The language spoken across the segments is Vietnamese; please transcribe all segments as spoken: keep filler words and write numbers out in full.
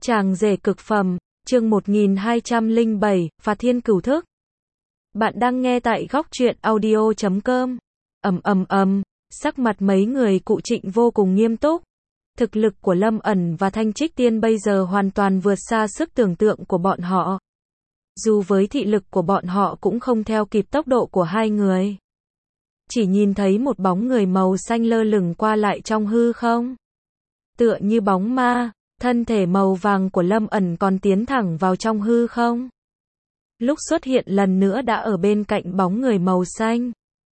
Chàng rể cực phẩm, chương một nghìn hai trăm lẻ bảy, Phạt Thiên Cửu Thức. Bạn đang nghe tại góc truyện audio chấm com. Ầm ầm ầm, sắc mặt mấy người cụ Trịnh vô cùng nghiêm túc. Thực lực của Lâm ẩn và Thanh Trích Tiên bây giờ hoàn toàn vượt xa sức tưởng tượng của bọn họ. Dù với thị lực của bọn họ cũng không theo kịp tốc độ của hai người. Chỉ nhìn thấy một bóng người màu xanh lơ lửng qua lại trong hư không. Tựa như bóng ma, thân thể màu vàng của Lâm ẩn còn tiến thẳng vào trong hư không. Lúc xuất hiện lần nữa đã ở bên cạnh bóng người màu xanh.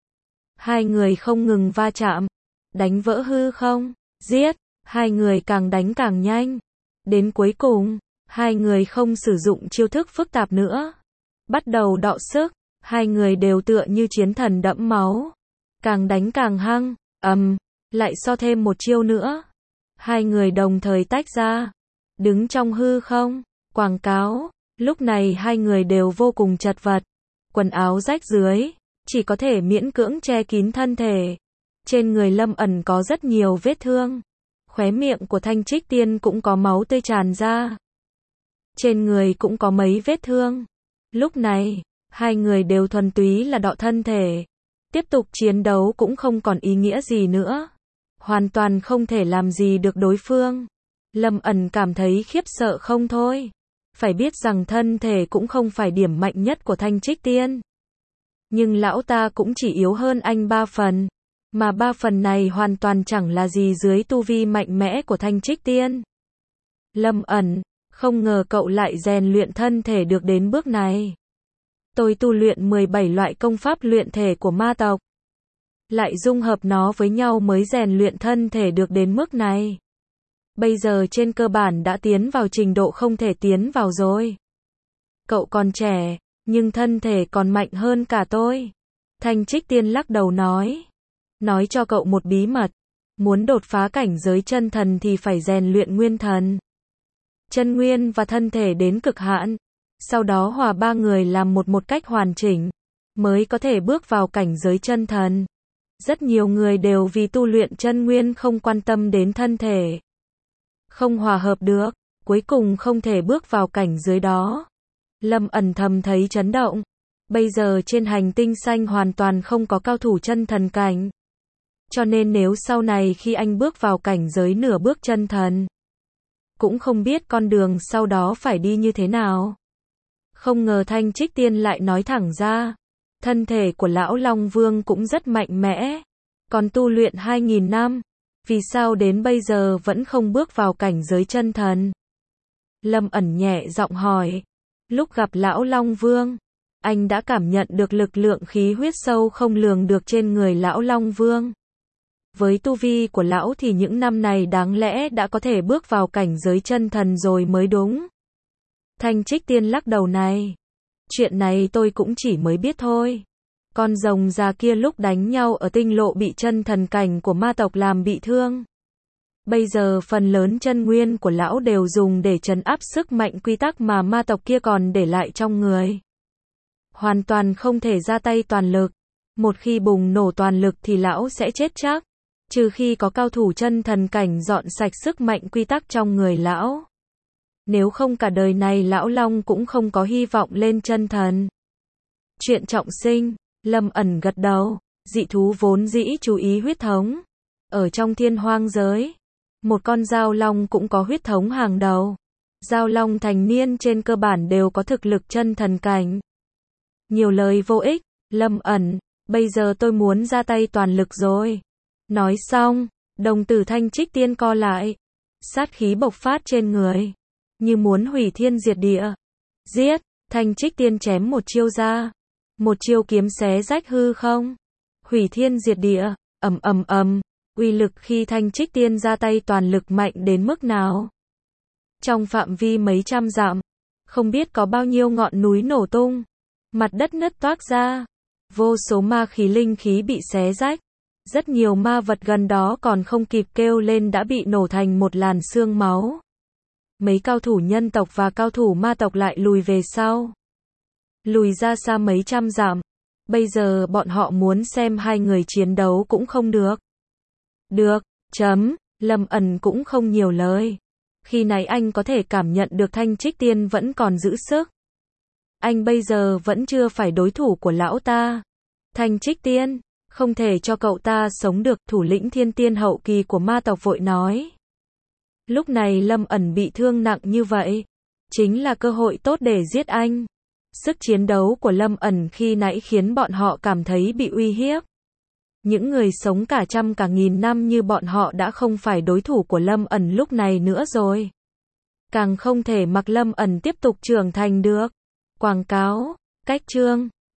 Hai người không ngừng va chạm, đánh vỡ hư không, giết, hai người càng đánh càng nhanh. Đến cuối cùng, hai người không sử dụng chiêu thức phức tạp nữa. Bắt đầu đọ sức, hai người đều tựa như chiến thần đẫm máu. Càng đánh càng hăng, ầm, um, lại so thêm một chiêu nữa. Hai người đồng thời tách ra, đứng trong hư không, quảng cáo. Lúc này hai người đều vô cùng chật vật, quần áo rách rưới, chỉ có thể miễn cưỡng che kín thân thể. Trên người Lâm ẩn có rất nhiều vết thương, khóe miệng của Thanh Trích Tiên cũng có máu tươi tràn ra. Trên người cũng có mấy vết thương. Lúc này, hai người đều thuần túy là đọ thân thể. Tiếp tục chiến đấu cũng không còn ý nghĩa gì nữa. Hoàn toàn không thể làm gì được đối phương. Lâm ẩn cảm thấy khiếp sợ không thôi. Phải biết rằng thân thể cũng không phải điểm mạnh nhất của Thanh Trích Tiên. Nhưng lão ta cũng chỉ yếu hơn anh ba phần. Mà ba phần này hoàn toàn chẳng là gì dưới tu vi mạnh mẽ của Thanh Trích Tiên. Lâm ẩn, không ngờ cậu lại rèn luyện thân thể được đến bước này. Tôi tu luyện mười bảy loại công pháp luyện thể của ma tộc. Lại dung hợp nó với nhau mới rèn luyện thân thể được đến mức này. Bây giờ trên cơ bản đã tiến vào trình độ không thể tiến vào rồi. Cậu còn trẻ, nhưng thân thể còn mạnh hơn cả tôi. Thanh Trích Tiên lắc đầu nói. Nói cho cậu một bí mật. Muốn đột phá cảnh giới chân thần thì phải rèn luyện nguyên thần. Chân nguyên và thân thể đến cực hạn. Sau đó hòa ba người làm một một cách hoàn chỉnh. Mới có thể bước vào cảnh giới chân thần. Rất nhiều người đều vì tu luyện chân nguyên không quan tâm đến thân thể. Không hòa hợp được, cuối cùng không thể bước vào cảnh giới đó. Lâm ẩn thầm thấy chấn động. Bây giờ trên hành tinh xanh hoàn toàn không có cao thủ chân thần cảnh. Cho nên nếu sau này khi anh bước vào cảnh giới nửa bước chân thần, cũng không biết con đường sau đó phải đi như thế nào. Không ngờ Thanh Trích Tiên lại nói thẳng ra. Thân thể của lão Long Vương cũng rất mạnh mẽ. Còn tu luyện hai nghìn năm. Vì sao đến bây giờ vẫn không bước vào cảnh giới chân thần? Lâm ẩn nhẹ giọng hỏi. Lúc gặp lão Long Vương, anh đã cảm nhận được lực lượng khí huyết sâu không lường được trên người lão Long Vương. Với tu vi của lão thì những năm này đáng lẽ đã có thể bước vào cảnh giới chân thần rồi mới đúng. Thanh Trích Tiên lắc đầu này. Chuyện này tôi cũng chỉ mới biết thôi. Con rồng già kia lúc đánh nhau ở tinh lộ bị chân thần cảnh của ma tộc làm bị thương. Bây giờ phần lớn chân nguyên của lão đều dùng để trấn áp sức mạnh quy tắc mà ma tộc kia còn để lại trong người. Hoàn toàn không thể ra tay toàn lực. Một khi bùng nổ toàn lực thì lão sẽ chết chắc. Trừ khi có cao thủ chân thần cảnh dọn sạch sức mạnh quy tắc trong người lão. Nếu không cả đời này lão Long cũng không có hy vọng lên chân thần. Chuyện trọng sinh. Lâm ẩn gật đầu. Dị thú vốn dĩ chú ý huyết thống. Ở trong thiên hoang giới, một con dao long cũng có huyết thống hàng đầu. Dao long thành niên trên cơ bản đều có thực lực chân thần cảnh. Nhiều lời vô ích. Lâm ẩn, bây giờ tôi muốn ra tay toàn lực rồi. Nói xong, đồng tử Thanh Trích Tiên co lại. Sát khí bộc phát trên người. Như muốn hủy thiên diệt địa. Giết, Thanh Trích Tiên chém một chiêu ra. Một chiêu kiếm xé rách hư không. Hủy thiên diệt địa, ầm ầm ầm. Uy lực khi Thanh Trích Tiên ra tay toàn lực mạnh đến mức nào. Trong phạm vi mấy trăm dặm, không biết có bao nhiêu ngọn núi nổ tung. Mặt đất nứt toác ra. Vô số ma khí linh khí bị xé rách. Rất nhiều ma vật gần đó còn không kịp kêu lên đã bị nổ thành một làn xương máu. Mấy cao thủ nhân tộc và cao thủ ma tộc lại lùi về sau. Lùi ra xa mấy trăm dặm. Bây giờ bọn họ muốn xem hai người chiến đấu cũng không được. Được, chấm, Lâm ẩn cũng không nhiều lời. Khi nãy anh có thể cảm nhận được Thanh Trích Tiên vẫn còn giữ sức. Anh bây giờ vẫn chưa phải đối thủ của lão ta. Thanh Trích Tiên, không thể cho cậu ta sống được, thủ lĩnh thiên tiên hậu kỳ của ma tộc vội nói. Lúc này Lâm ẩn bị thương nặng như vậy, chính là cơ hội tốt để giết anh. Sức chiến đấu của Lâm ẩn khi nãy khiến bọn họ cảm thấy bị uy hiếp. Những người sống cả trăm cả nghìn năm như bọn họ đã không phải đối thủ của Lâm ẩn lúc này nữa rồi. Càng không thể mặc Lâm ẩn tiếp tục trưởng thành được. Quảng cáo, cách chương